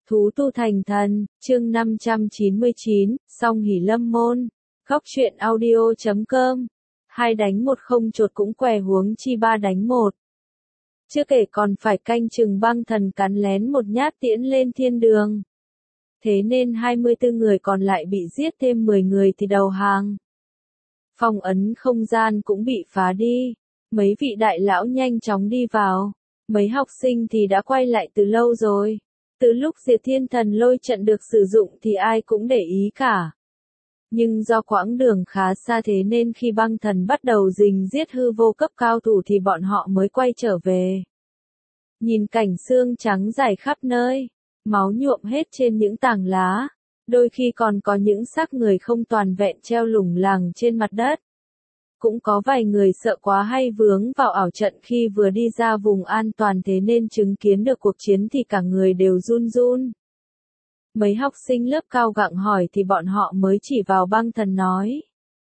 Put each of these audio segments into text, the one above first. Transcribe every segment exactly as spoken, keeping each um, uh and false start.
Thú tu thành thần, chương năm trăm chín mươi chín, song hỷ lâm môn. Góc truyện audio chấm com. Hai đánh một không chột cũng què huống chi ba đánh một. Chưa kể còn phải canh chừng băng thần cắn lén một nhát tiễn lên thiên đường. Thế nên hai mươi tư người còn lại bị giết, thêm mười người thì đầu hàng. Phong ấn không gian cũng bị phá đi. Mấy vị đại lão nhanh chóng đi vào. Mấy học sinh thì đã quay lại từ lâu rồi. Từ lúc Diệt Thiên Thần Lôi trận được sử dụng thì ai cũng để ý cả. Nhưng do quãng đường khá xa thế nên khi băng thần bắt đầu rình giết hư vô cấp cao thủ thì bọn họ mới quay trở về. Nhìn cảnh xương trắng rải khắp nơi, máu nhuộm hết trên những tảng lá, đôi khi còn có những xác người không toàn vẹn treo lủng lẳng trên mặt đất. Cũng có vài người sợ quá hay vướng vào ảo trận khi vừa đi ra vùng an toàn thế nên chứng kiến được cuộc chiến thì cả người đều run run. Mấy học sinh lớp cao gặng hỏi thì bọn họ mới chỉ vào băng thần nói.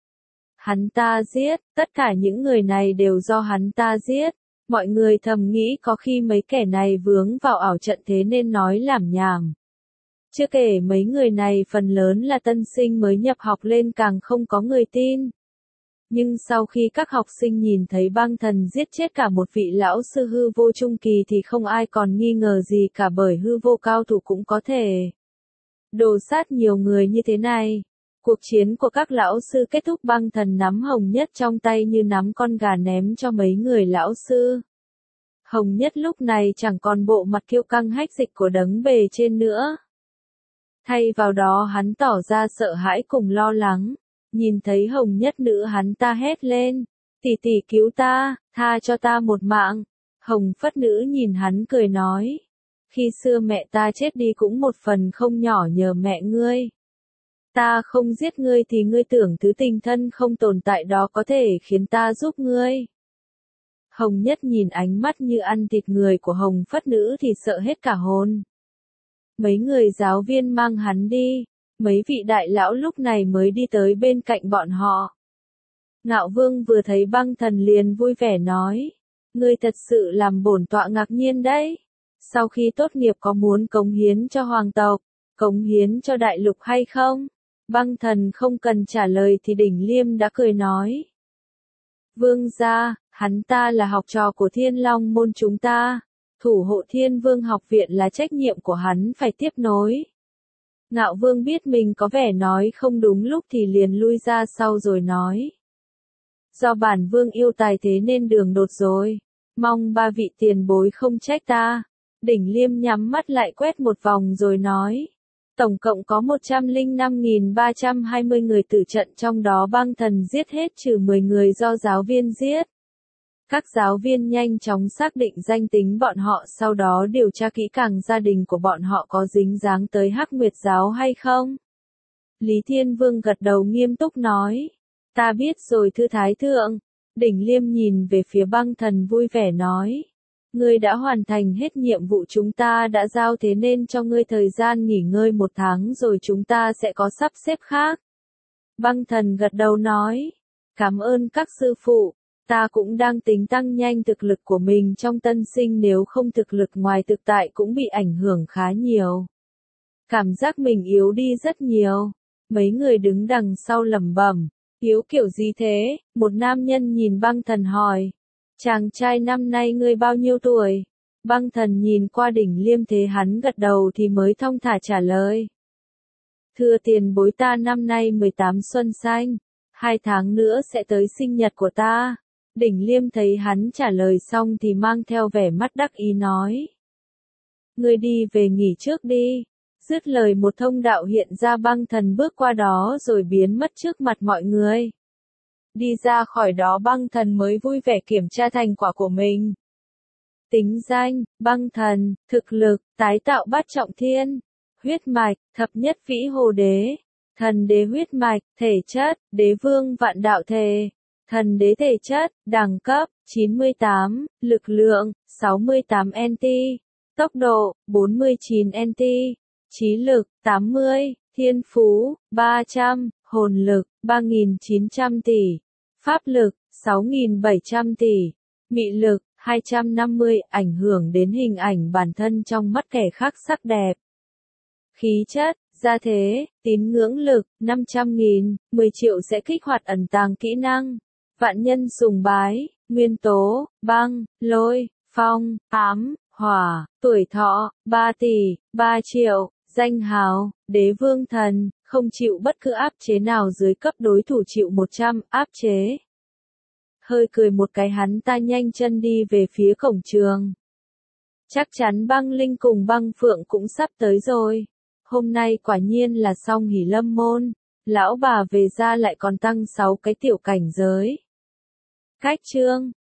Hắn ta giết, tất cả những người này đều do hắn ta giết. Mọi người thầm nghĩ có khi mấy kẻ này vướng vào ảo trận thế nên nói lảm nhảm. Chưa kể mấy người này phần lớn là tân sinh mới nhập học lên càng không có người tin. Nhưng sau khi các học sinh nhìn thấy băng thần giết chết cả một vị lão sư hư vô trung kỳ thì không ai còn nghi ngờ gì cả, bởi hư vô cao thủ cũng có thể đồ sát nhiều người như thế này. Cuộc chiến của các lão sư kết thúc, băng thần nắm Hồng Nhất trong tay như nắm con gà ném cho mấy người lão sư. Hồng Nhất lúc này chẳng còn bộ mặt kiêu căng hách dịch của đấng bề trên nữa. Thay vào đó hắn tỏ ra sợ hãi cùng lo lắng. Nhìn thấy Hồng Nhất nữ hắn ta hét lên, tỷ tỷ cứu ta, tha cho ta một mạng. Hồng Phất nữ nhìn hắn cười nói, khi xưa mẹ ta chết đi cũng một phần không nhỏ nhờ mẹ ngươi. Ta không giết ngươi thì ngươi tưởng thứ tình thân không tồn tại đó có thể khiến ta giúp ngươi. Hồng Nhất nhìn ánh mắt như ăn thịt người của Hồng Phất nữ thì sợ hết cả hồn. Mấy người giáo viên mang hắn đi. Mấy vị đại lão lúc này mới đi tới bên cạnh bọn họ. Ngạo Vương vừa thấy băng thần liền vui vẻ nói, ngươi thật sự làm bổn tọa ngạc nhiên đấy. Sau khi tốt nghiệp có muốn cống hiến cho hoàng tộc, cống hiến cho đại lục hay không? Băng thần không cần trả lời thì Đỉnh Liêm đã cười nói. Vương gia, hắn ta là học trò của Thiên Long môn chúng ta. Thủ hộ Thiên Vương học viện là trách nhiệm của hắn phải tiếp nối. Ngạo Vương biết mình có vẻ nói không đúng lúc thì liền lui ra sau rồi nói. Do bản Vương yêu tài thế nên đường đột rồi. Mong ba vị tiền bối không trách ta. Đỉnh Liêm nhắm mắt lại quét một vòng rồi nói. Tổng cộng có một trăm lẻ năm nghìn ba trăm hai mươi người tử trận, trong đó băng thần giết hết trừ mười người do giáo viên giết. Các giáo viên nhanh chóng xác định danh tính bọn họ, sau đó điều tra kỹ càng gia đình của bọn họ có dính dáng tới Hắc Nguyệt giáo hay không. Lý Thiên Vương gật đầu nghiêm túc nói. Ta biết rồi thưa Thái Thượng. Đỉnh Liêm nhìn về phía băng thần vui vẻ nói. Ngươi đã hoàn thành hết nhiệm vụ chúng ta đã giao, thế nên cho ngươi thời gian nghỉ ngơi một tháng rồi chúng ta sẽ có sắp xếp khác. Băng thần gật đầu nói. Cảm ơn các sư phụ. Ta cũng đang tính tăng nhanh thực lực của mình trong tân sinh, nếu không thực lực ngoài thực tại cũng bị ảnh hưởng khá nhiều. Cảm giác mình yếu đi rất nhiều. Mấy người đứng đằng sau lẩm bẩm, yếu kiểu gì thế? Một nam nhân nhìn băng thần hỏi. Chàng trai năm nay ngươi bao nhiêu tuổi? Băng thần nhìn qua Đỉnh Liêm thế hắn gật đầu thì mới thong thả trả lời. Thưa tiền bối, ta năm nay mười tám xuân xanh. Hai tháng nữa sẽ tới sinh nhật của ta. Đỉnh Liêm thấy hắn trả lời xong thì mang theo vẻ mắt đắc ý nói. Ngươi đi về nghỉ trước đi. Dứt lời một thông đạo hiện ra, băng thần bước qua đó rồi biến mất trước mặt mọi người. Đi ra khỏi đó băng thần mới vui vẻ kiểm tra thành quả của mình. Tính danh, băng thần, thực lực, tái tạo bát trọng thiên, huyết mạch, thập nhất vĩ hồ đế, thần đế huyết mạch, thể chất, đế vương vạn đạo thể. Thần đế thể chất, đẳng cấp, chín mươi tám, lực lượng, sáu mươi tám en tê, tốc độ, bốn mươi chín en tê, trí lực, tám mươi, thiên phú, ba trăm, hồn lực, ba nghìn chín trăm tỷ, pháp lực, sáu nghìn bảy trăm tỷ, mị lực, hai trăm năm mươi, ảnh hưởng đến hình ảnh bản thân trong mắt kẻ khác sắc đẹp. khí chất, gia thế, tín ngưỡng lực, năm trăm nghìn, mười triệu sẽ kích hoạt ẩn tàng kỹ năng. Vạn nhân sùng bái, nguyên tố, băng, lôi, phong, ám, hỏa, tuổi thọ, ba tỷ, ba triệu, danh hào, đế vương thần, không chịu bất cứ áp chế nào dưới cấp đối thủ chịu một trăm áp chế. Hơi cười một cái hắn ta nhanh chân đi về phía cổng trường. Chắc chắn băng linh cùng băng phượng cũng sắp tới rồi. Hôm nay quả nhiên là xong hỉ lâm môn. Lão bà về ra lại còn tăng sáu cái tiểu cảnh giới. Cách chương